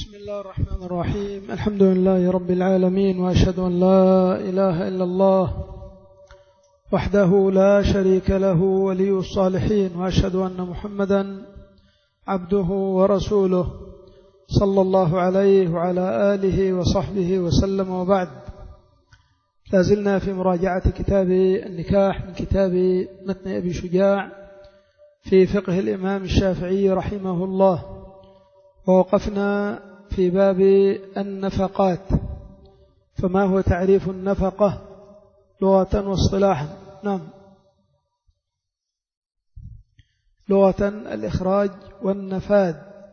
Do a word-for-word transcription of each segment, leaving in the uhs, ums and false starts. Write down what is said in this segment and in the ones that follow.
بسم الله الرحمن الرحيم. الحمد لله رب العالمين، وأشهد أن لا إله إلا الله وحده لا شريك له ولي الصالحين، وأشهد أن محمدا عبده ورسوله صلى الله عليه وعلى آله وصحبه وسلم. وبعد، لازلنا في مراجعة كتاب النكاح من كتاب متن أبي شجاع في فقه الإمام الشافعي رحمه الله، ووقفنا في باب النفقات. فما هو تعريف النفقة لغة واصطلاحا؟ نعم، لغة الإخراج والنفاذ،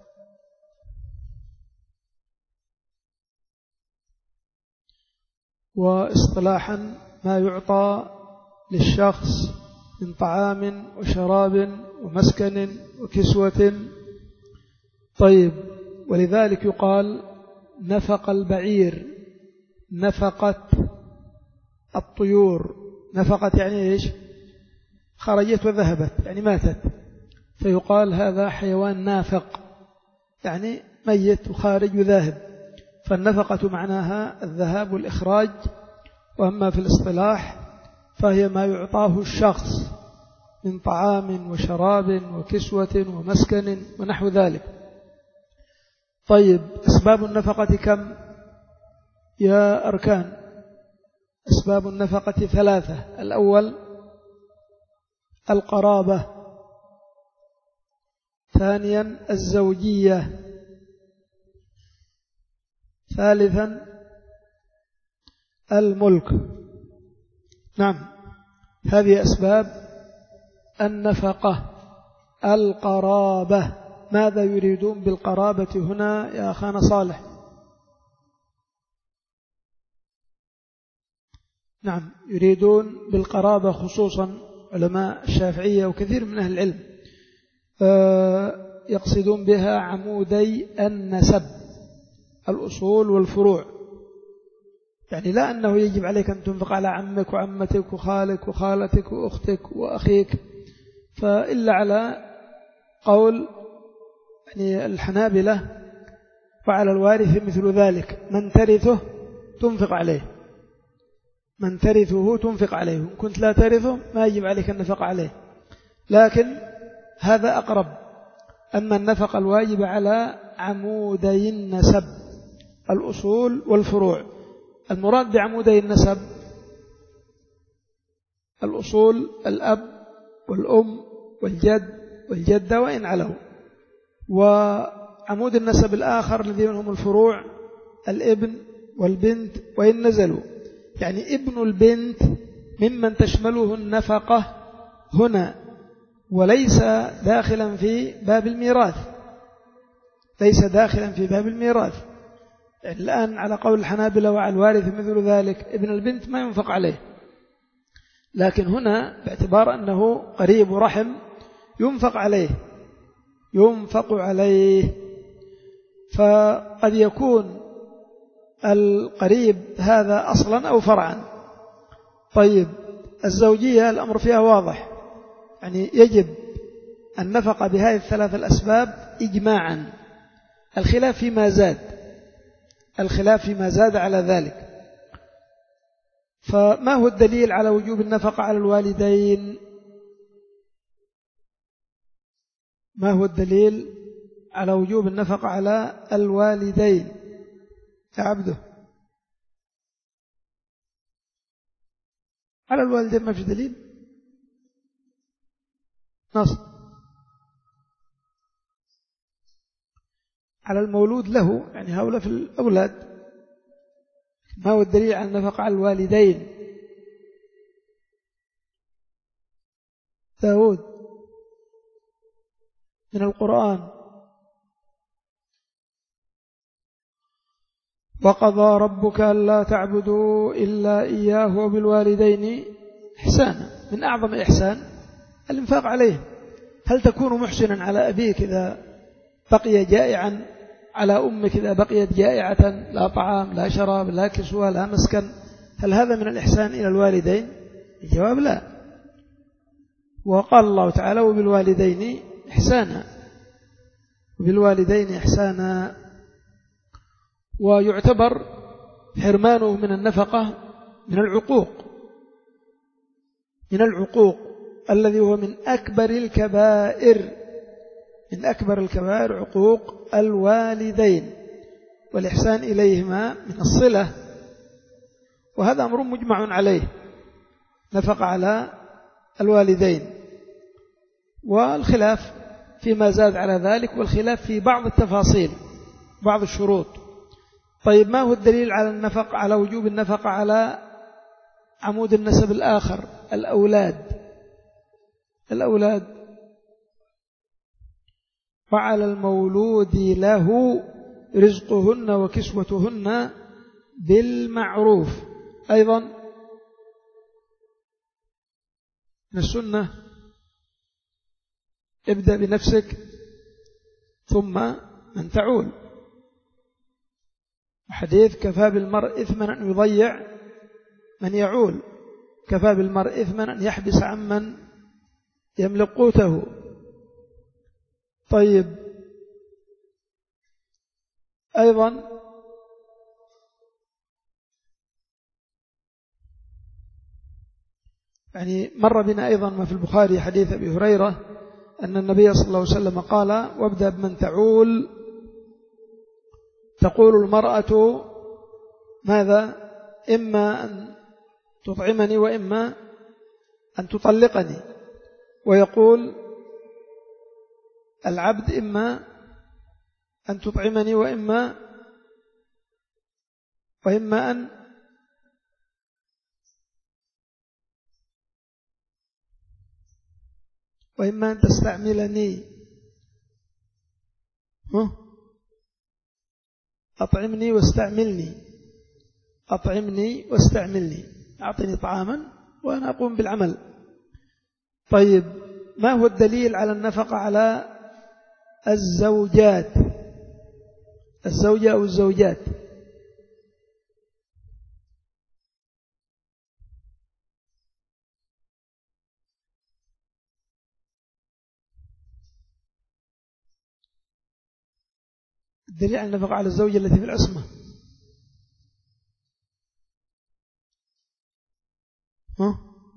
واصطلاحا ما يعطى للشخص من طعام وشراب ومسكن وكسوة. طيب، ولذلك يقال نفق البعير، نفقت الطيور. نفقت يعني إيش؟ خرجت وذهبت، يعني ماتت، فيقال هذا حيوان نافق، يعني ميت وخارج وذاهب. فالنفقة معناها الذهاب والإخراج. وأما في الاصطلاح فهي ما يعطاه الشخص من طعام وشراب وكسوة ومسكن ونحو ذلك. طيب، أسباب النفقة كم يا أركان؟ أسباب النفقة ثلاثة. الأول القرابة، ثانيا الزوجية، ثالثا الملك. نعم، هذه أسباب النفقة. القرابة، ماذا يريدون بالقرابة هنا يا أخانا صالح؟ نعم، يريدون بالقرابة خصوصا علماء الشافعية وكثير من أهل العلم يقصدون بها عمودي النسب، الأصول والفروع. يعني لا أنه يجب عليك أن تنفق على عمك وعمتك وخالك وخالتك وأختك وأخيك، فإلا على قول يعني الحنابلة وعلى الوارث مثل ذلك، من ترثه تنفق عليه، من ترثه تنفق عليه، إن كنت لا ترثه ما يجب عليك النفق عليه. لكن هذا أقرب. أما النفق الواجب على عمودي النسب، الأصول والفروع. المراد بعمودي النسب الأصول، الأب والأم والجد والجدة وإن علوا. وعمود النسب الآخر الذين هم الفروع، الابن والبنت وإن نزلوا. يعني ابن البنت ممن تشمله النفقة هنا، وليس داخلا في باب الميراث، ليس داخلا في باب الميراث. يعني الآن على قول الحنابلة وعلى الوارث مثل ذلك، ابن البنت ما ينفق عليه، لكن هنا باعتبار أنه قريب رحم ينفق عليه، ينفق عليه. فقد يكون القريب هذا أصلا أو فرعا. طيب، الزوجية الأمر فيها واضح، يعني يجب النفقة بهذه الثلاث الأسباب إجماعا. الخلاف فيما زاد، الخلاف فيما زاد على ذلك. فما هو الدليل على وجوب النفقة على الوالدين؟ ما هو الدليل على وجوب النفقة على الوالدين يا عبده؟ على الوالدين ما في دليل نص. على المولود له، يعني هؤلاء في الأولاد. ما هو الدليل على النفقة على الوالدين؟ داود من القرآن: وقضى ربك ألا تعبدوا إلا إياه وبالوالدين إحسانا. من أعظم إحسان الإنفاق عليه. هل تكون محسنا على أبيك إذا بقي جائعا، على أمك إذا بقيت جائعة، لا طعام لا شراب لا كسوة لا مسكن؟ هل هذا من الإحسان إلى الوالدين؟ الجواب لا. وقال الله تعالى: وبالوالدين إحسانا، وبالوالدين إحسانا. ويعتبر حرمانه من النفقة من العقوق من العقوق الذي هو من أكبر الكبائر من أكبر الكبائر عقوق الوالدين والإحسان إليهما من الصلة، وهذا أمر مجمع عليه، نفق على الوالدين، والخلاف فيما زاد على ذلك، والخلاف في بعض التفاصيل بعض الشروط. طيب ما هو الدليل على النفق على وجوب النفق على عمود النسب الآخر الأولاد الأولاد وعلى المولود له رزقهن وكسوتهن بالمعروف. أيضا من السنة ابدأ بنفسك ثم من تعول، حديث كفى بالمرء إثما أن يضيع من يعول، كفى بالمرء إثما أن يحبس عمن يملك قوته. طيب أيضا يعني مر بنا أيضا ما في البخاري حديث أبي هريرة أن النبي صلى الله عليه وسلم قال وابدأ بمن تعول، تقول المرأة ماذا؟ إما أن تطعمني وإما أن تطلقني، ويقول العبد إما أن تطعمني وإما وإما أن وإما أن تستعملني، أطعمني واستعملني أطعمني واستعملني أعطني طعاما وأنا أقوم بالعمل. طيب ما هو الدليل على النفقة على الزوجات الزوجة أو الزوجات؟ الدليل على النفقة على الزوجة التي في العصمة ها؟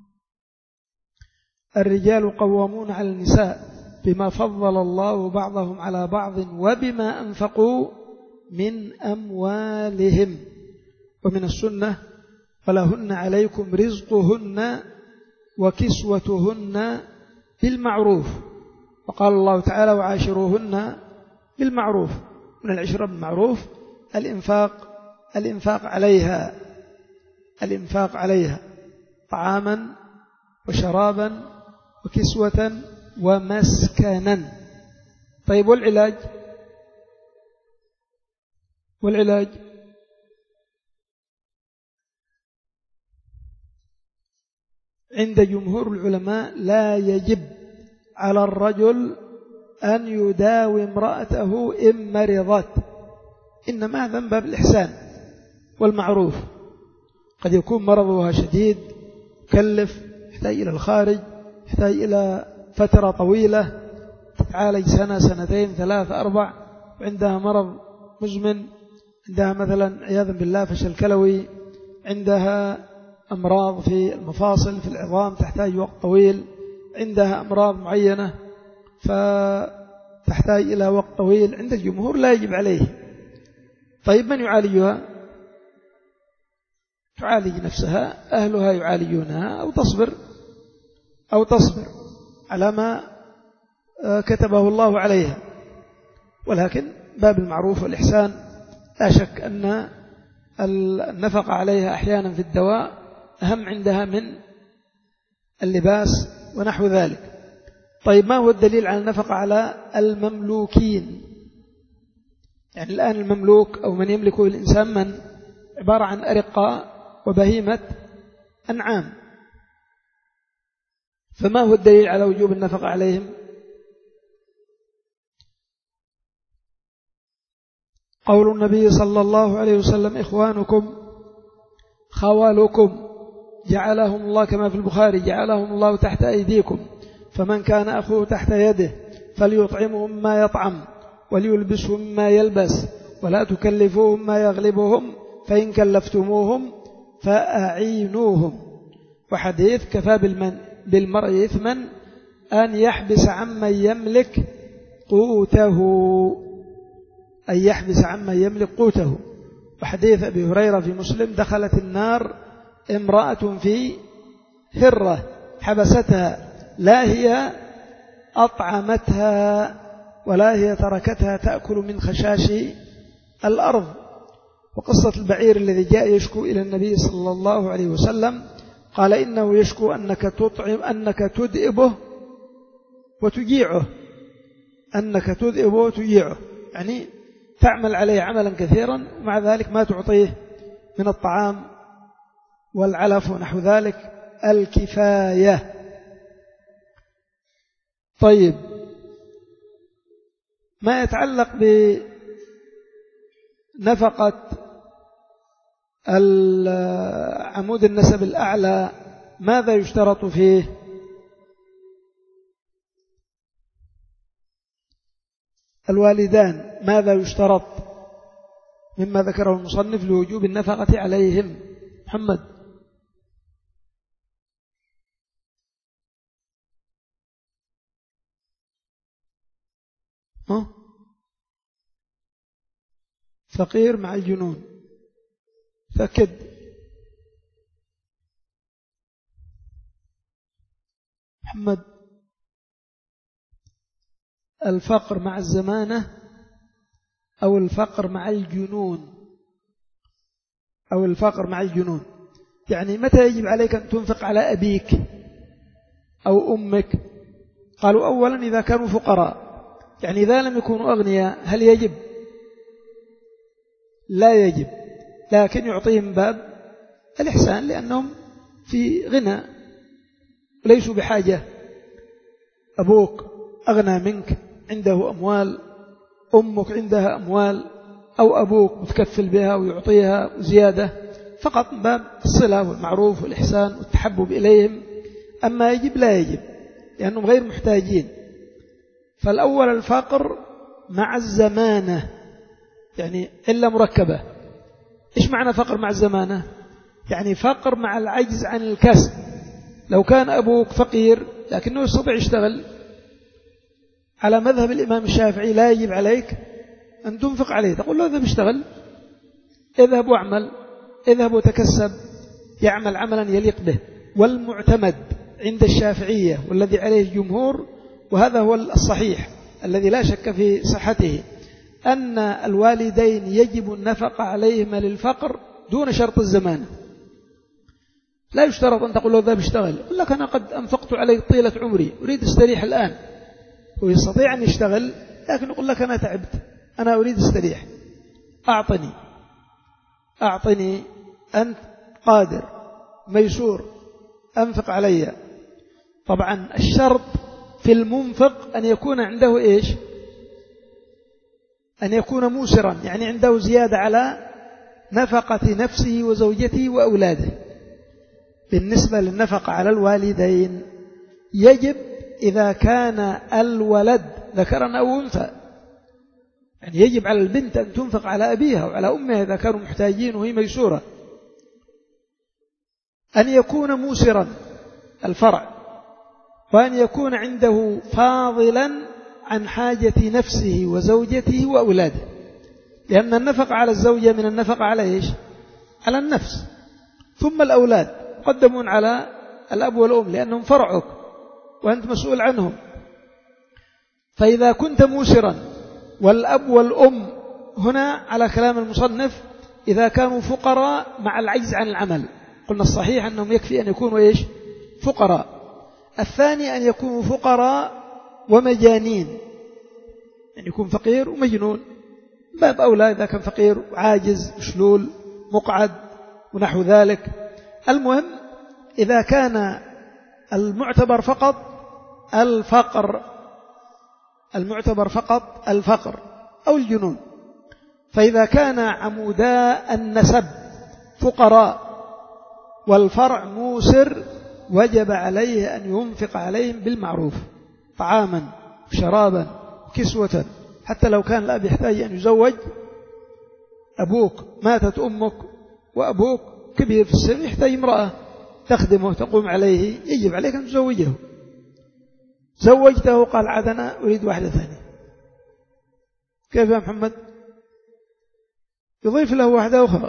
الرجال قوامون على النساء بما فضل الله بعضهم على بعض وبما أنفقوا من أموالهم، ومن السنة ولهن عليكم رزقهن وكسوتهن بالمعروف، وقال الله تعالى وعاشروهن بالمعروف. من العشرة بالمعروف الإنفاق الإنفاق عليها الإنفاق عليها طعاما وشرابا وكسوة ومسكنا. طيب والعلاج والعلاج عند جمهور العلماء لا يجب على الرجل أن يداوي امرأته إن مرضت، إنما هذا من باب الإحسان والمعروف. قد يكون مرضها شديد كلف، يحتاج إلى الخارج، يحتاج إلى فترة طويلة تتعالج سنة سنتين ثلاثة أربع، وعندها مرض مزمن، عندها مثلا عياذا بالله فشل كلوي، عندها أمراض في المفاصل في العظام تحتاج وقت طويل، عندها أمراض معينة فتحتاج إلى وقت طويل، عند الجمهور لا يجب عليه. طيب من يعالجها؟ تعالج نفسها، أهلها يعالجونها، أو تصبر أو تصبر على ما كتبه الله عليها. ولكن باب المعروف والإحسان لا شك أن النفقة عليها أحيانا في الدواء أهم عندها من اللباس ونحو ذلك. طيب ما هو الدليل على النفقة على المملوكين؟ يعني الآن المملوك أو من يملكه الإنسان من عبارة عن أرقاء وبهيمة أنعام، فما هو الدليل على وجوب النفقة عليهم؟ قول النبي صلى الله عليه وسلم إخوانكم خوالكم جعلهم الله كما في البخاري جعلهم الله تحت أيديكم، فمن كان أخوه تحت يده فليطعمه مما يطعم وليلبسه مما يلبس ولا تكلفوهم ما يغلبهم فإن كلفتموهم فأعينوهم. وحديث كفى بالمرء إثما أن يحبس عمن يملك قوته، أن يحبس عمن يملك قوته. وحديث أبي هريرة في مسلم دخلت النار امرأة في هرة حبستها، لا هي أطعمتها ولا هي تركتها تأكل من خشاش الأرض. وقصة البعير الذي جاء يشكو إلى النبي صلى الله عليه وسلم قال إنه يشكو أنك تطعم أنك تدئبه وتجيعه، أنك تدئبه وتجيعه، يعني تعمل عليه عملا كثيرا ومع ذلك ما تعطيه من الطعام والعلف ونحو ذلك الكفاية. طيب، ما يتعلق بنفقة عمود النسب الأعلى ماذا يشترط فيه؟ الوالدان ماذا يشترط مما ذكره المصنف لوجوب النفقة عليهم؟ محمد. ها؟ فقير مع الجنون، فكد. محمد. الفقر مع الزمانة أو الفقر مع الجنون، أو الفقر مع الجنون. يعني متى يجب عليك أن تنفق على أبيك أو أمك؟ قالوا أولا إذا كانوا فقراء، يعني إذا لم يكونوا أغنياء هل يجب؟ لا يجب، لكن يعطيهم باب الإحسان لأنهم في غنى وليسوا بحاجة. أبوك أغنى منك عنده أموال، أمك عندها أموال، أو أبوك متكفل بها ويعطيها زيادة، فقط باب الصلة والمعروف والإحسان والتحبب إليهم. أما يجب لا يجب لأنهم غير محتاجين. فالأول الفقر مع الزمانة، يعني إلا مركبة. إيش معنى فقر مع الزمانة؟ يعني فقر مع العجز عن الكسب. لو كان أبوك فقير لكنه يستطيع يشتغل، على مذهب الإمام الشافعي لا يجب عليك أن تنفق عليه، تقول له اذهب اشتغل، اذهب واعمل، اذهب وتكسب، يعمل عملا يليق به. والمعتمد عند الشافعية والذي عليه الجمهور، وهذا هو الصحيح الذي لا شك في صحته، أن الوالدين يجب النفقة عليهما للفقر دون شرط الزمان. لا يشترط أن تقول له ذهب اشتغل، يقول لك أنا قد أنفقت عليه طيلة عمري أريد استريح الآن، ويستطيع أن يشتغل لكن يقول لك أنا تعبت أنا أريد استريح، أعطني أعطني أنت قادر ميسور أنفق علي. طبعا الشرط في المنفق أن يكون عنده إيش؟ أن يكون موسرا، يعني عنده زيادة على نفقة نفسه وزوجته وأولاده. بالنسبة للنفقة على الوالدين يجب إذا كان الولد ذكرا أو أنثى، يعني يجب على البنت أن تنفق على أبيها وعلى أمها إذا كانوا محتاجين وهي ميسورة. أن يكون موسرا الفرع، وأن يكون عنده فاضلا عن حاجة نفسه وزوجته وأولاده، لأن النفقة على الزوجة من النفقة على إيش؟ على النفس. ثم الأولاد قدمون على الأب والأم لأنهم فرعك وأنت مسؤول عنهم. فإذا كنت موسرا والأب والأم هنا على كلام المصنف إذا كانوا فقراء مع العجز عن العمل، قلنا الصحيح أنهم يكفي أن يكونوا إيش؟ فقراء. الثاني أن يكونوا فقراء ومجانين، يعني يكون فقير ومجنون، باب أولى إذا كان فقير عاجز مشلول مقعد ونحو ذلك. المهم إذا كان المعتبر فقط الفقر، المعتبر فقط الفقر أو الجنون. فإذا كان عمودا النسب فقراء والفرع موسر وجب عليه أن ينفق عليهم بالمعروف، طعاما وشرابا وكسوة، حتى لو كان الأب يحتاج أن يزوج أبوك ماتت أمك وأبوك كبير في السن يحتاج امرأة تخدمه تقوم عليه، يجب عليك أن تزوجه. زوجته قال عاد أنا أريد واحدة ثانية، كيف يا محمد؟ يضيف له واحدة أخرى،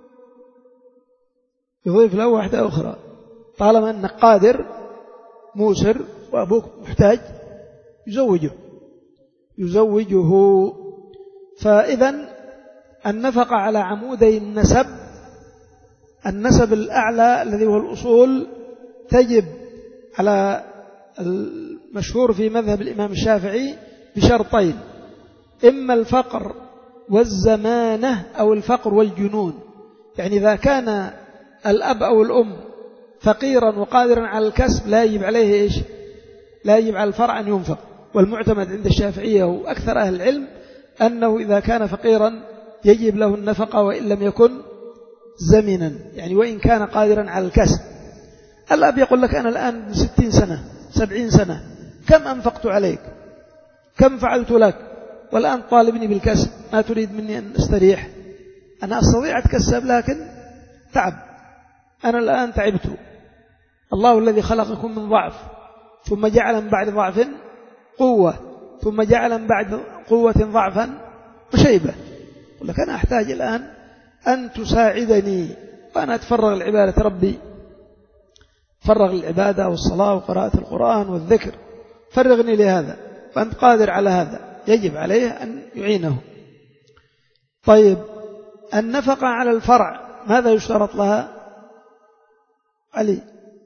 يضيف له واحدة أخرى طالما أنك قادر موسر وأبوك محتاج يزوجه يزوجه فإذا النفقة على عمودي النسب، النسب الأعلى الذي هو الأصول، تجب على المشهور في مذهب الإمام الشافعي بشرطين: إما الفقر والزمانة أو الفقر والجنون. يعني إذا كان الأب أو الأم فقيرا وقادرا على الكسب لا يجب عليه إيش؟ لا يجب على الفرع أن ينفق. والمعتمد عند الشافعية وأكثر أهل العلم أنه إذا كان فقيرا يجب له النفقة وإن لم يكن زمنا، يعني وإن كان قادرا على الكسب. الأب يقول لك أنا الآن ستين سنة سبعين سنة، كم أنفقت عليك، كم فعلت لك، والآن طالبني بالكسب، ما تريد مني أن أستريح؟ أنا أستطيع أتكسب لكن تعب، أنا الآن تعبت. الله الذي خلقكم من ضعف ثم جعل من بعد ضعف قوة ثم جعل من بعد قوة ضعفا وشيبة. يقول لك أنا أحتاج الآن أن تساعدني وأنا أتفرغ لعبادة ربي، فرغ العبادة والصلاة وقراءة القرآن والذكر، فرغني لهذا، فأنت قادر على هذا، يجب عليه أن يعينه. طيب النفقة على الفرع ماذا يشترط لها؟ علي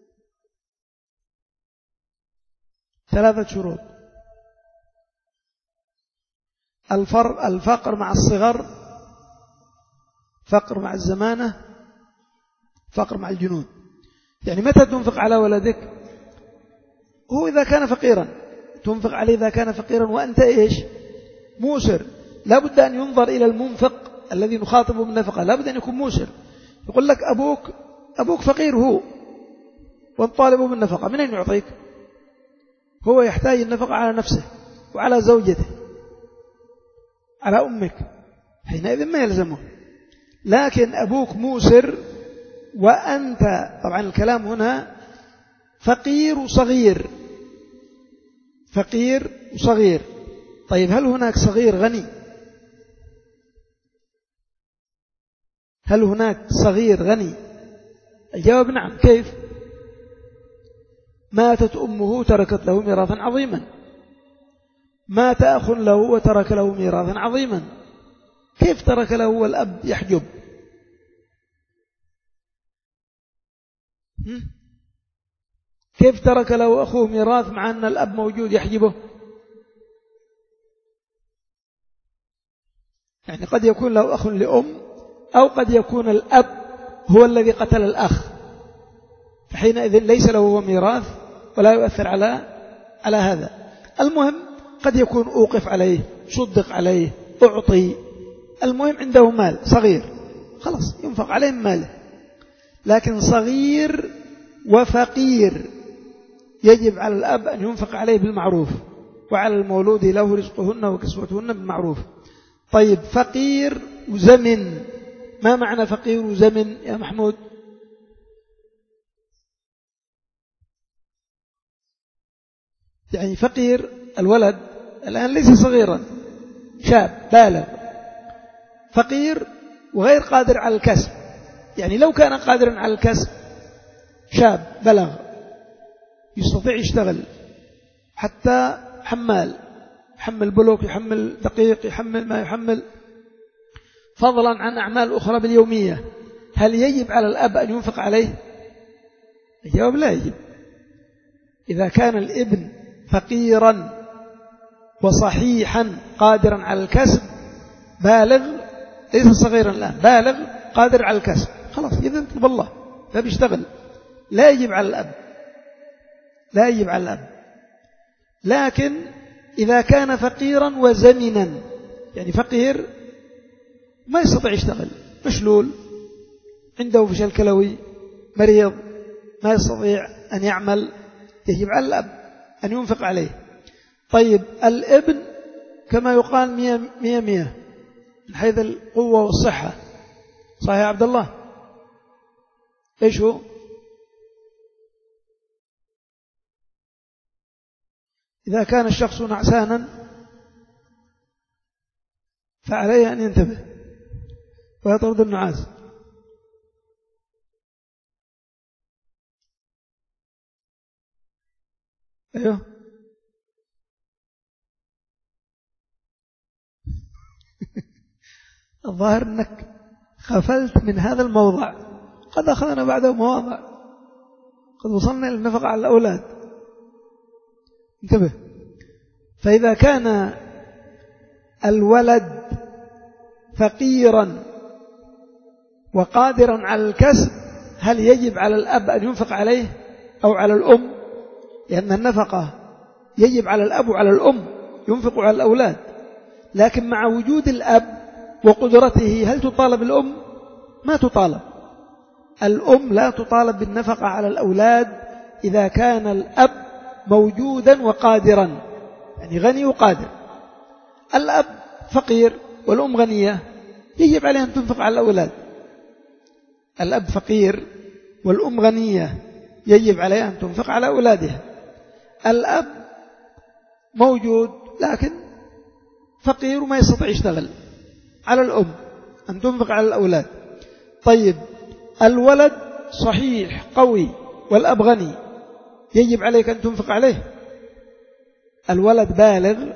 ثلاثة شروط: الفر الفقر مع الصغر، فقر مع الزمانة، فقر مع الجنون. يعني متى تنفق على ولدك؟ هو إذا كان فقيرا تنفق عليه، إذا كان فقيرا وأنت إيش؟ موسر. لا بد أن ينظر إلى المنفق الذي نخاطبه بالنفقة، لا بد أن يكون موسر. يقول لك أبوك أبوك فقير هو والطالب بالنفقة، من أين يعطيك؟ هو يحتاج النفقة على نفسه وعلى زوجته على أمك، حينئذ ما يلزمه. لكن أبوك موسر وأنت، طبعا الكلام هنا فقير وصغير، فقير وصغير. طيب هل هناك صغير غني؟ هل هناك صغير غني؟ الجواب نعم. كيف؟ ماتت أمه تركت له ميراثا عظيما، مات أخ له وترك له ميراثا عظيما. كيف ترك له والأب يحجب؟ كيف ترك له أخوه ميراث مع أن الأب موجود يحجبه؟ يعني قد يكون له أخ لأم، أو قد يكون الأب هو الذي قتل الأخ، فحينئذ ليس له هو ميراث ولا يؤثر على على هذا. المهم قد يكون أوقف عليه، صدق عليه، أعطي، المهم عنده مال صغير خلاص ينفق عليه من ماله. لكن صغير وفقير يجب على الأب أن ينفق عليه بالمعروف، وعلى المولود له رزقهن وكسوتهن بالمعروف. طيب فقير وزمن، ما معنى فقير وزمن يا محمود؟ يعني فقير الولد الآن ليس صغيرا، شاب بالغ، فقير وغير قادر على الكسب. يعني لو كان قادرا على الكسب، شاب بلغ يستطيع يشتغل حتى حمال، يحمل بلوك، يحمل دقيق، يحمل ما يحمل، فضلا عن أعمال أخرى باليومية، هل يجب على الأب أن ينفق عليه؟ الجواب لا يجب. إذا كان الابن فقيرا وصحيحا قادرا على الكسب، بالغ ليس صغيرا الآن، بالغ قادر على الكسب، خلاص يذنب الله فبيشتغل، لا يجب على الأب، لا يجب على الأب. لكن إذا كان فقيرا وزمنا، يعني فقير ما يستطيع يشتغل، مشلول، عنده فشل كلوي، مريض، ما يستطيع أن يعمل، يجب على الأب أن ينفق عليه. طيب الابن كما يقال مية مية مية، من حيث القوة والصحة. صحيح يا عبد الله؟ إيش هو؟ إذا كان الشخص نعسانا فعليه أن ينتبه ويطرد النعاس. أيوه الظاهر أنك غفلت من هذا الموضع، قد أخذنا بعده مواضع، قد وصلنا إلى النفقة على الأولاد. انتبه. فإذا كان الولد فقيرا وقادرا على الكسب هل يجب على الأب أن ينفق عليه أو على الأم؟ لأن النفقة يجب على الأب وعلى الأم، ينفق على الأولاد، لكن مع وجود الأب وقدرته هل تطالب الأم؟ ما تطالب. الأم لا تطالب بالنفقة على الأولاد إذا كان الأب موجودا وقادرا، يعني غني وقادر. الأب فقير والأم غنية، يجب عليها أن تنفق على الأولاد. الأب فقير والأم غنية، يجب عليها أن تنفق على أولادها. الأب موجود لكن فقير وما يستطيع يشتغل، على الأم أن تنفق على الأولاد. طيب الولد صحيح قوي والأب غني، يجب عليك أن تنفق عليه. الولد بالغ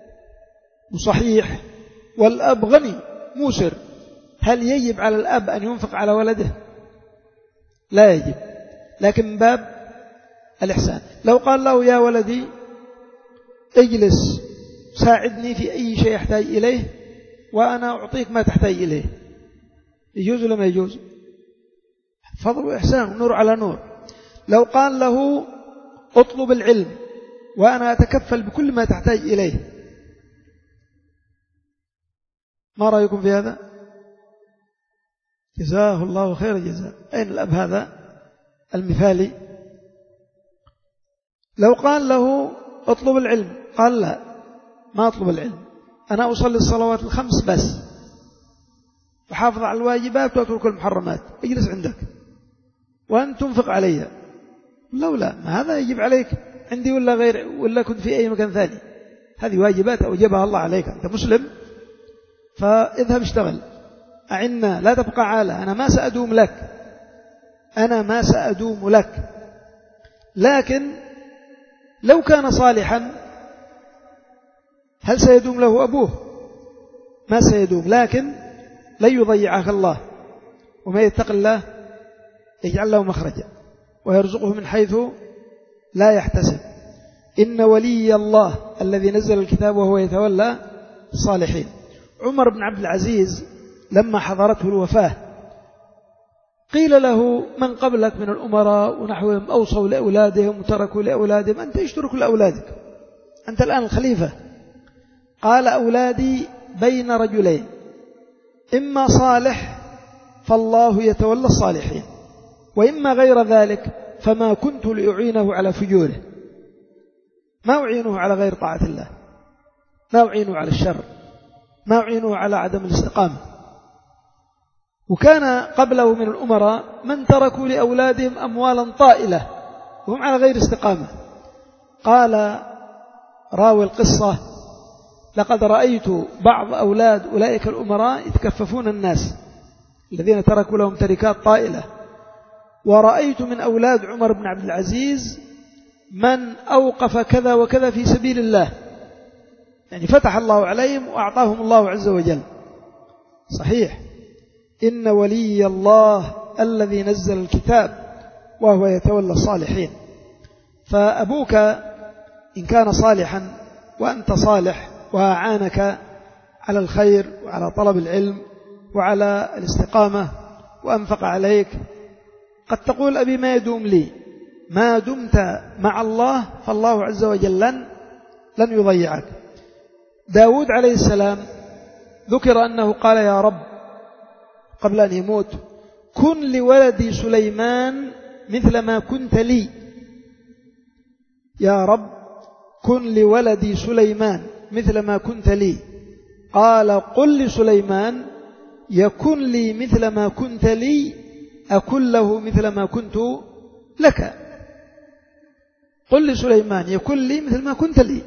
وصحيح والأب غني موسر، هل يجب على الأب أن ينفق على ولده؟ لا يجب، لكن من باب الإحسان. لو قال له يا ولدي اجلس ساعدني في أي شيء يحتاج إليه وأنا أعطيك ما تحتاج إليه، يجوز ولا ما يجوز؟ فضل وإحسان، نور على نور. لو قال له اطلب العلم وأنا أتكفل بكل ما تحتاج إليه، ما رأيكم في هذا؟ جزاه الله خير الجزاء. أين الأب هذا المثالي؟ لو قال له اطلب العلم، قال لا ما أطلب العلم، أنا أصلي الصلوات الخمس بس، وحافظ على الواجبات وأترك المحرمات، اجلس عندك وأن تنفق علي. لو لا، ما هذا يجب عليك عندي ولا غير، ولا كنت في أي مكان ثاني، هذه واجبات أوجبها الله عليك، أنت مسلم فاذهب اشتغل، أعنا لا تبقى عالة، أنا ما سأدوم لك، أنا ما سأدوم لك. لكن لو كان صالحا هل سيدوم له أبوه؟ ما سيدوم، لكن لن يضيعك الله، وما يتق الله يجعل له مخرجا ويرزقه من حيث لا يحتسب. إن ولي الله الذي نزل الكتاب وهو يتولى الصالحين. عمر بن عبد العزيز لما حضرته الوفاة قيل له من قبلك من الأمراء ونحوهم أوصوا لأولادهم وتركوا لأولادهم، أنت إيش ترك لأولادك؟ أنت الآن الخليفة. قال أولادي بين رجلين، إما صالح فالله يتولى الصالحين، وإما غير ذلك فما كنت لأعينه على فجوره، ما أعينه على غير طاعة الله، ما أعينه على الشر، ما أعينه على عدم الاستقامة. وكان قبله من الأمراء من تركوا لأولادهم أموالا طائلة وهم على غير استقامة. قال راوي القصة لقد رأيت بعض أولاد أولئك الأمراء يتكففون الناس الذين تركوا لهم تركات طائلة، ورأيت من أولاد عمر بن عبد العزيز من أوقف كذا وكذا في سبيل الله، يعني فتح الله عليهم وأعطاهم الله عز وجل. صحيح، إن ولي الله الذي نزل الكتاب وهو يتولى الصالحين. فأبوك إن كان صالحا وأنت صالح وأعانك على الخير وعلى طلب العلم وعلى الاستقامة وأنفق عليك، قد تقول أبي ما يدوم لي، ما دمت مع الله فالله عز وجل لن, لن يضيعك. داود عليه السلام ذكر أنه قال يا رب قبل أن يموت كن لولدي سليمان مثل ما كنت لي، يا رب كن لولدي سليمان مثل ما كنت لي. قال قل لسليمان يكن لي مثل ما كنت لي أكن له مثل ما كنت لك. قل لسليمان يكن لي مثل ما كنت لي.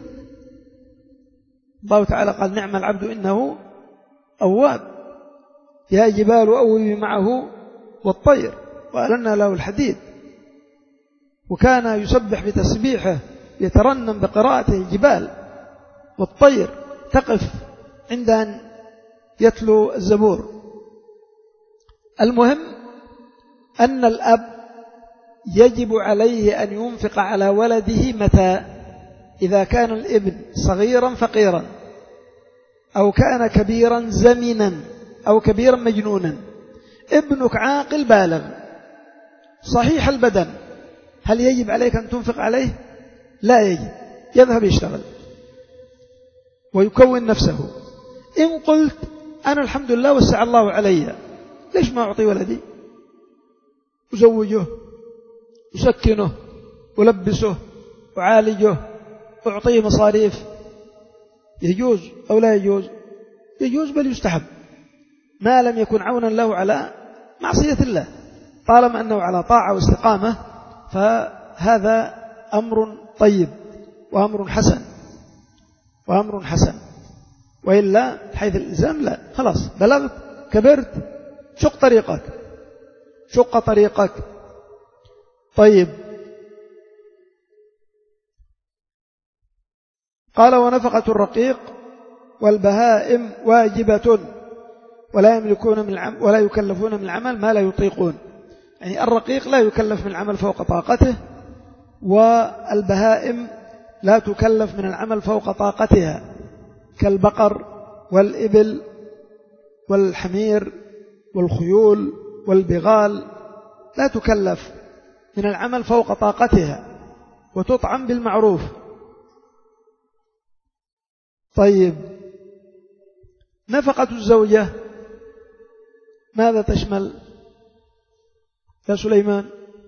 الله تعالى قال نعم العبد إنه أواب يا جبال أوبي معه والطير وألنا له الحديد. وكان يسبح بتسبيحه يترنم بقراءته الجبال والطير تقف عند أن يتلو الزبور. المهم أن الأب يجب عليه أن ينفق على ولده متى؟ إذا كان الابن صغيرا فقيرا أو كان كبيرا زمنا أو كبيرا مجنونا. ابنك عاقل بالغ صحيح البدن، هل يجب عليك أن تنفق عليه؟ لا يجب، يذهب يشتغل ويكون نفسه. إن قلت أنا الحمد لله وسع الله علي، ليش ما أعطي ولدي؟ أزوجه أسكنه ألبسه أعالجه أعطيه مصاريف، يجوز أو لا يجوز؟ يجوز بل يستحب ما لم يكن عونا له على معصية الله. طالما أنه على طاعة واستقامة فهذا أمر طيب وأمر حسن وأمر حسن. وإلا حيث الإلزام لا، خلاص بلغت كبرت شق طريقك شق طريقك. طيب قال ونفقة الرقيق والبهائم واجبة ولا يملكون من العمل ولا يكلفون من العمل ما لا يطيقون. يعني الرقيق لا يكلف من العمل فوق طاقته، والبهائم لا تكلف من العمل فوق طاقتها كالبقر والإبل والحمير والخيول والبغال، لا تكلف من العمل فوق طاقتها وتطعم بالمعروف. طيب نفقة الزوجة ماذا تشمل يا سليمان؟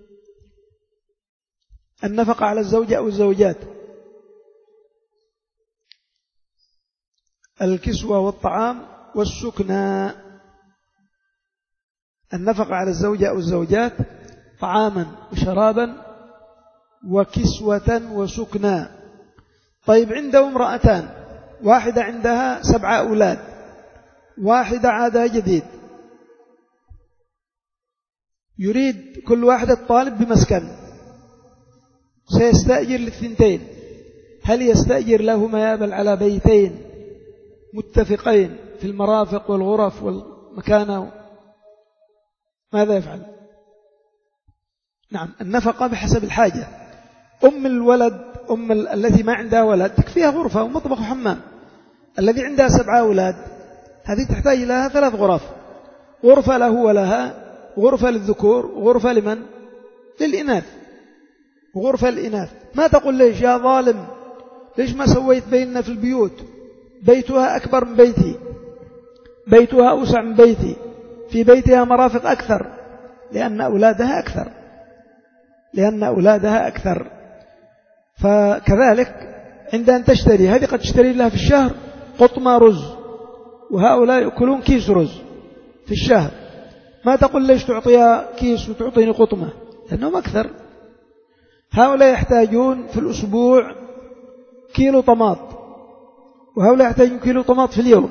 النفقة على الزوجة أو الزوجات؟ الكسوة والطعام والسكنى. النفقة على الزوجة أو الزوجات طعاما وشرابا وكسوة وسكنى. طيب عنده امرأتان، واحدة عندها سبعة أولاد، واحدة عادها جديد، يريد كل واحدة طالب بمسكن، سيستأجر للثنتين، هل يستأجر لهما يابل على بيتين متفقين في المرافق والغرف والمكانة؟ ماذا يفعل؟ نعم النفقة بحسب الحاجة. أم الولد أم التي ما عندها ولد تكفيها غرفة ومطبخ وحمام. الذي عندها سبعة أولاد هذه تحتاج لها ثلاث غرف، غرفة له ولها، غرفة للذكور، وغرفة لمن؟ للإناث، وغرفة للإناث. ما تقول ليش يا ظالم ليش ما سويت بيننا في البيوت؟ بيتها أكبر من بيتي، بيتها أوسع من بيتي، في بيتها مرافق أكثر، لأن أولادها أكثر لأن أولادها أكثر. فكذلك عند أن تشتري، هذه قد تشتري لها في الشهر قطمة رز، وهؤلاء يأكلون كيس رز في الشهر. ما تقول ليش تعطيها كيس وتعطيني قطمة، لأنهم أكثر. هؤلاء يحتاجون في الأسبوع كيلو طماط، وهؤلاء يحتاجون كيلو طماط في اليوم،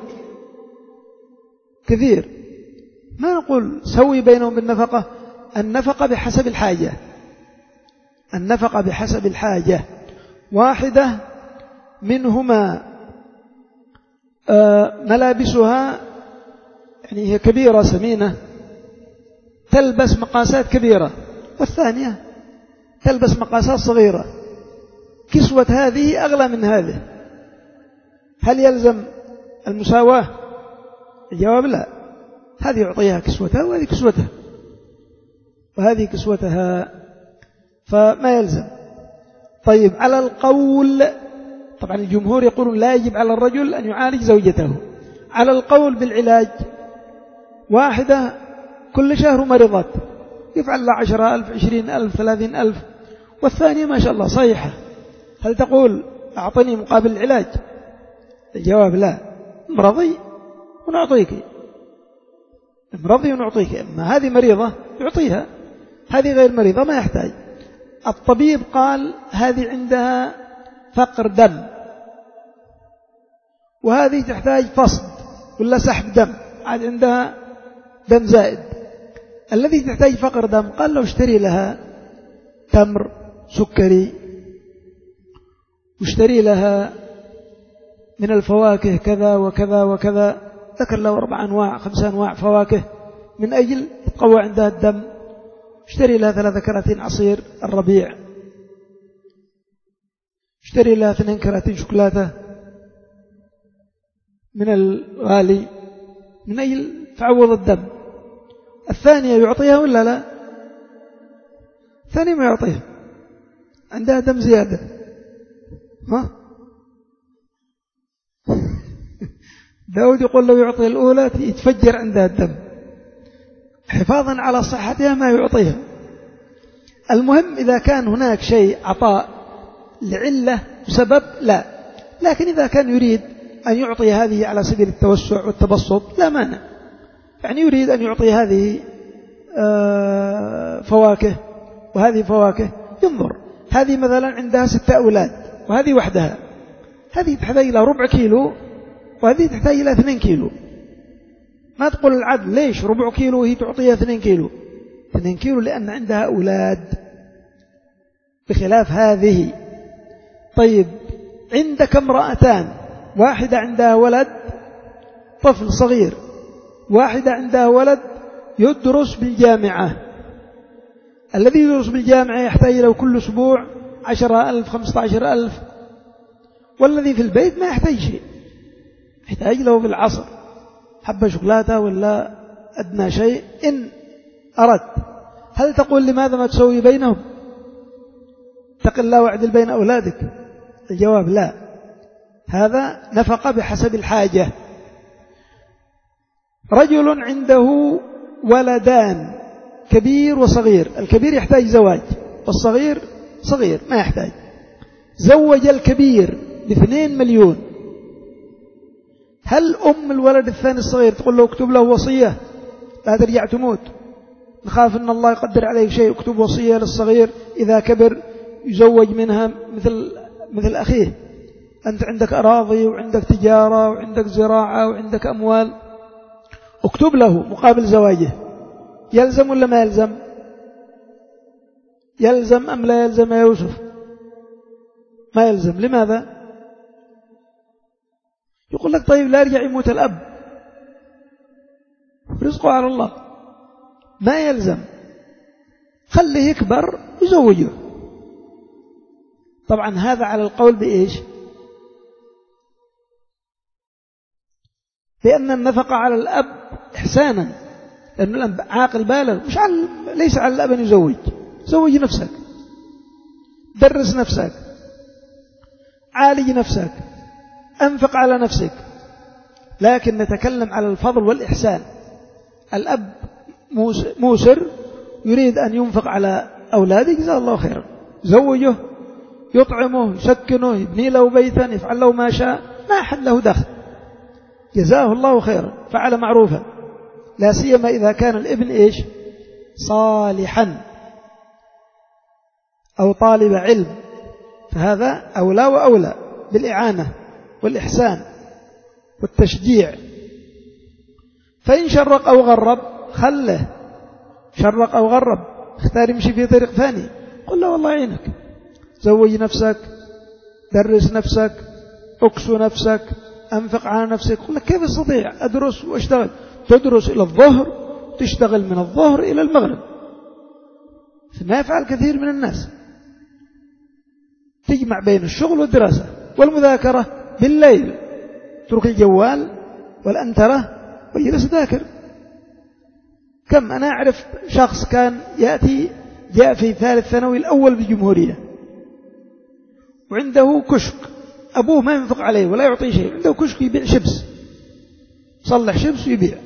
كثير. ما نقول سوي بينهم بالنفقة، النفقة بحسب الحاجة، النفقة بحسب الحاجة. واحدة منهما ملابسها يعني هي كبيرة سمينة تلبس مقاسات كبيرة، والثانية تلبس مقاسات صغيرة، كسوة هذه أغلى من هذه، هل يلزم المساواة؟ الجواب لا، هذه يعطيها كسوتها وهذه كسوتها وهذه كسوتها، فما يلزم. طيب على القول، طبعا الجمهور يقولون لا يجب على الرجل أن يعالج زوجته. على القول بالعلاج، واحدة كل شهر مرضت يفعل لها عشرة ألف عشرين ألف ثلاثين ألف، والثانية ما شاء الله صيحة، هل تقول أعطني مقابل العلاج؟ الجواب لا، امرضي ونعطيك، امرضي ونعطيك. أما هذه مريضة يعطيها، هذه غير مريضة ما يحتاج. الطبيب قال هذه عندها فقر دم، وهذه تحتاج فصد ولا سحب دم، عاد عندها دم زائد. الذي تحتاج فقر دم قال له اشتري لها تمر سكري، واشتري لها من الفواكه كذا وكذا وكذا، ذكر له أربع أنواع خمسة أنواع فواكه من أجل تقوى عندها الدم. اشتري لها ثلاثة كراتين عصير الربيع، اشتري لها اثنين كراتين شوكولاتة من الغالي من أجل تعوض الدم. الثانية يعطيها ولا لا؟ الثانية ما يعطيها، عندها دم زيادة. ها داود يقول لو يعطي الأولى يتفجر عندها الدم، حفاظا على صحتها ما يعطيها. المهم إذا كان هناك شيء عطاء لعلة وسبب لا، لكن إذا كان يريد أن يعطي هذه على سبيل التوسع والتبسط لا مانع، يعني يريد أن يعطي هذه فواكه وهذه فواكه، ينظر هذه مثلا عندها ستة أولاد وهذه وحدها، هذه تحتاج إلى ربع كيلو وهذه تحتاج إلى اثنين كيلو. ما تقول العدل ليش ربع كيلو وهي تعطيها اثنين كيلو، اثنين كيلو لأن عندها أولاد بخلاف هذه. طيب عندك امرأتان، واحدة عندها ولد طفل صغير، واحدة عندها ولد يدرس بالجامعة. الذي يدرس بالجامعة يحتاج له كل أسبوع عشرة ألف خمسة عشر ألف، والذي في البيت ما يحتاج شيء، يحتاج له في العصر حبة شوكولاتة ولا أدنى شيء إن أردت. هل تقول لماذا ما تسوي بينهم؟ اتق الله واعدل بين أولادك. الجواب لا، هذا نفقة بحسب الحاجة. رجل عنده ولدان كبير وصغير، الكبير يحتاج زواج والصغير صغير ما يحتاج، زوج الكبير باثنين مليون. هل أم الولد الثاني الصغير تقول له اكتب له وصية لا ترجع تموت، نخاف أن الله يقدر عليه شيء، اكتب وصية للصغير إذا كبر يزوج منها مثل مثل أخيه، أنت عندك أراضي وعندك تجارة وعندك زراعة وعندك أموال، اكتب له مقابل زواجه. يلزم ولا ما يلزم؟ يلزم أم لا يلزم يا يوسف؟ ما يلزم. لماذا؟ يقول لك طيب لا يرجع يموت الأب، رزقه على الله. ما يلزم، خليه يكبر يزوجه. طبعا هذا على القول بإيش؟ لأن النفقة على الأب إحسانا، لأن الأب عاقل بالغ، مش على ليس على الأب أن يزوج. زوج نفسك، درس نفسك، عالج نفسك، أنفق على نفسك. لكن نتكلم على الفضل والإحسان. الأب موسر يريد أن ينفق على أولاده، جزاه الله خيرا، زوجه، يطعمه، يسكنه، يبني له بيتا، يفعل له ما شاء، ما أحد له دخل، جزاه الله خيرا، فعل معروفا. لا سيما إذا كان الابن إيش؟ صالحا أو طالب علم، فهذا أولى وأولى بالإعانة والإحسان والتشجيع. فإن شرق أو غرب خله، شرق أو غرب اختار يمشي في طريق ثاني، قل له والله يعينك، زوج نفسك، درس نفسك، اكسو نفسك، أنفق على نفسك. قل لك كيف استطيع أدرس واشتغل؟ تدرس إلى الظهر، تشتغل من الظهر إلى المغرب، ما يفعل كثير من الناس، تجمع بين الشغل والدراسة والمذاكرة بالليل، ترك الجوال والأنترة ويجلس ذاكر. كم أنا أعرف شخص كان يأتي جاء في ثالث ثانوي الأول بالجمهورية، وعنده كشك، أبوه ما ينفق عليه ولا يعطيه شيء، عنده كشك يبيع شبس، صلح شبس ويبيع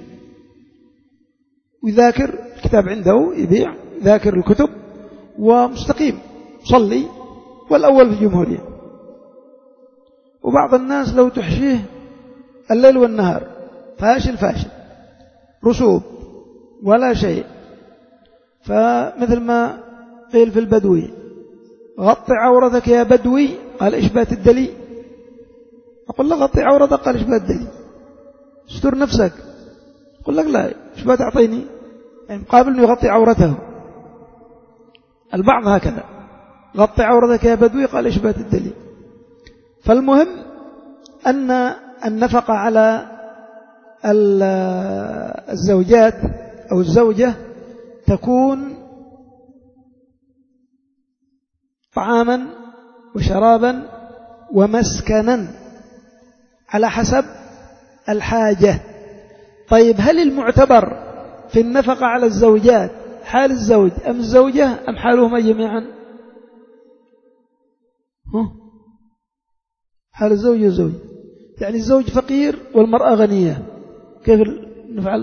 ويذاكر الكتاب، عنده يبيع ذاكر الكتب ومستقيم صلي، والأول في الجمهورية. وبعض الناس لو تحشيه الليل والنهار، فاشل فاشل، رسوب ولا شيء. فمثل ما قيل في البدوي: غطي عورتك يا بدوي، قال إيش بات الدلي؟ أقول له غطي عورتك، قال إيش بات الدلي؟ استر نفسك. أقول لك لا، إيش بات أعطيني؟ يعني مقابل أنه يغطي عورته. البعض هكذا: غطي عورتك يا بدوي، قال إيش بات الدلي؟ فالمهم أن النفقة على الزوجات أو الزوجة تكون طعاما وشرابا ومسكنا على حسب الحاجة. طيب، هل المعتبر في النفقة على الزوجات حال الزوج أم الزوجة أم حالهما جميعا؟ حال الزوج والزوج، يعني الزوج فقير والمرأة غنية، كيف نفعل؟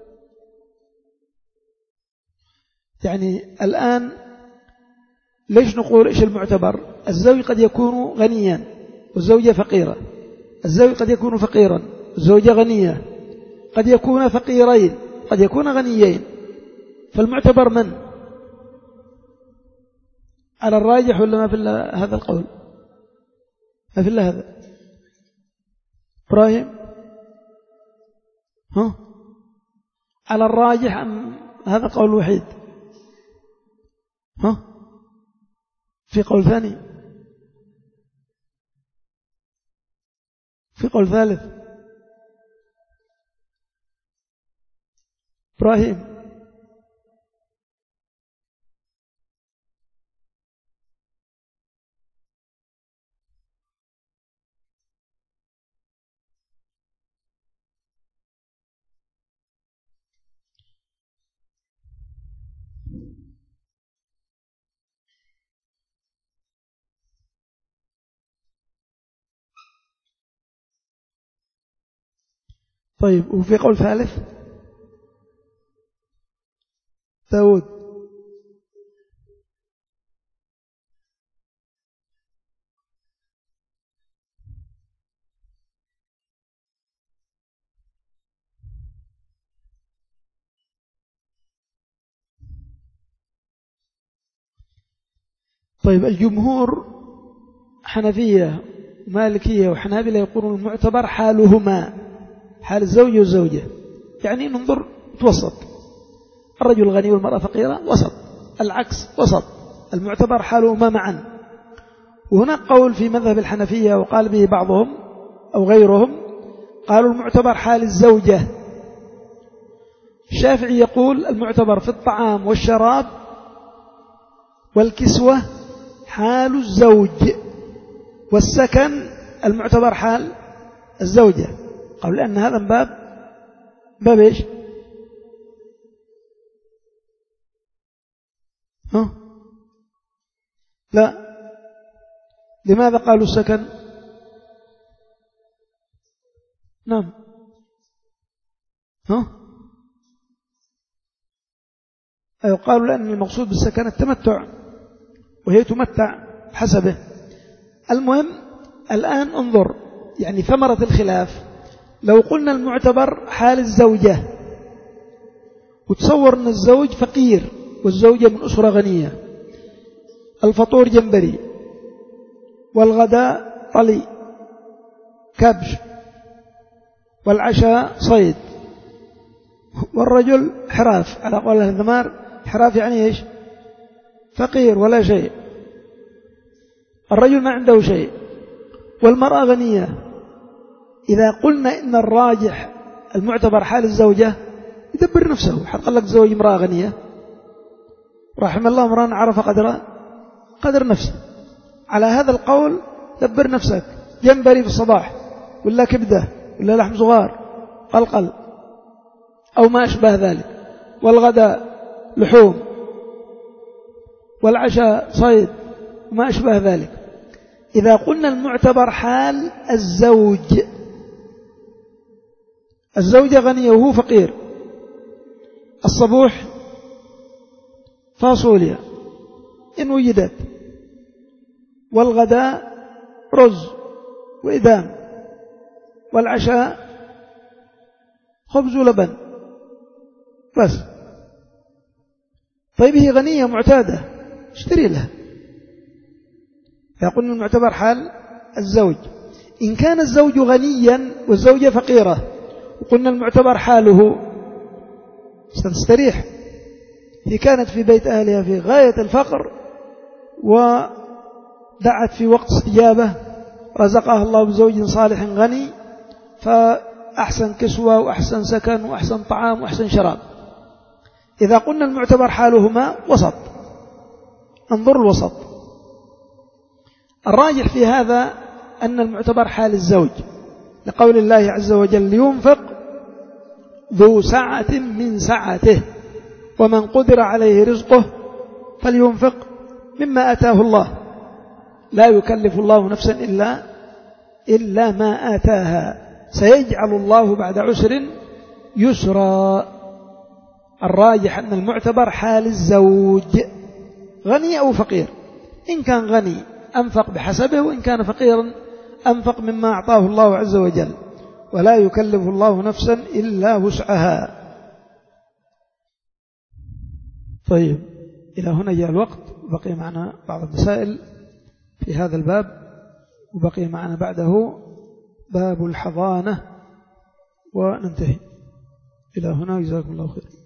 يعني الآن ليش نقول إيش المعتبر؟ الزوج قد يكون غنيا والزوجة فقيرة، الزوج قد يكون فقيرا والزوجة غنية، قد يكون فقيرين قد يكون غنيين، فالمعتبر من؟ على الراجح ولا ما في إلا هذا القول؟ ما في إلا هذا. إبراهيم، ها؟ على الراجح أم هذا قول الوحيد؟ ها؟ في قول ثاني؟ في قول ثالث؟ إبراهيم، طيب، وفي قول ثالث؟ داود، طيب. الجمهور حنفية مالكية وحنابلة يقولون المعتبر حالهما، حال الزوج والزوجة، يعني ننظر توسط، الرجل غني والمرأة فقيرة وسط، العكس وسط، المعتبر حالهما معا. وهناك قول في مذهب الحنفية وقال به بعضهم أو غيرهم، قالوا المعتبر حال الزوجة. الشافعي يقول المعتبر في الطعام والشراب والكسوة حال الزوج، والسكن المعتبر حال الزوجة. قالوا لأن هذا من باب باب إيش؟ ها؟ لا، لماذا قالوا السكن؟ نعم، ها؟ أيوة، قالوا لأن المقصود بالسكن التمتع، وهي تمتع حسبه. المهم الآن انظر، يعني ثمرة الخلاف، لو قلنا المعتبر حال الزوجة، وتصور أن الزوج فقير والزوجة من أسرة غنية، الفطور جمبري والغداء طلي كبش والعشاء صيد، والرجل حراف على قول الذمار، حراف يعني إيش؟ فقير ولا شيء، الرجل ما عنده شيء والمرأة غنية. إذا قلنا إن الراجح المعتبر حال الزوجة، يدبر نفسه، حق لك زوج امرأة غنية، رحم الله امرأة عرف قدر قدر نفسه. على هذا القول دبر نفسك، جمبري في الصباح ولا كبدة ولا لحم صغار قلقل أو ما أشبه ذلك، والغداء لحوم والعشاء صيد وما أشبه ذلك. إذا قلنا المعتبر حال الزوج، الزوجة غنية وهو فقير، الصبوح فاصوليا إن وجدت، والغداء رز وإدام، والعشاء خبز ولبن بس. طيب هي غنية معتادة اشتري لها. فيقول المعتبر حال الزوج. إن كان الزوج غنيا والزوجة فقيرة وقلنا المعتبر حاله ستستريح. هي كانت في بيت أهلها في غاية الفقر ودعت في وقت استجابة، رزقها الله بزوج صالح غني، فأحسن كسوة وأحسن سكن وأحسن طعام وأحسن شراب. إذا قلنا المعتبر حالهما وسط، انظر الوسط. الراجح في هذا أن المعتبر حال الزوج، لقول الله عز وجل: لينفق ذو سعة من سعته ومن قدر عليه رزقه فلينفق مما أتاه الله، لا يكلف الله نفسا إلا إلا ما آتاها، سيجعل الله بعد عسر يسرا. الراجح أن المعتبر حال الزوج غني أو فقير. إن كان غني أنفق بحسبه، وإن كان فقيرا أنفق مما أعطاه الله عز وجل، ولا يكلف الله نفسا إلا وسعها. طيب، إلى هنا جاء الوقت، بقي معنا بعض المسائل في هذا الباب، وبقي معنا بعده باب الحضانة وننتهي. إلى هنا، جزاكم الله خير.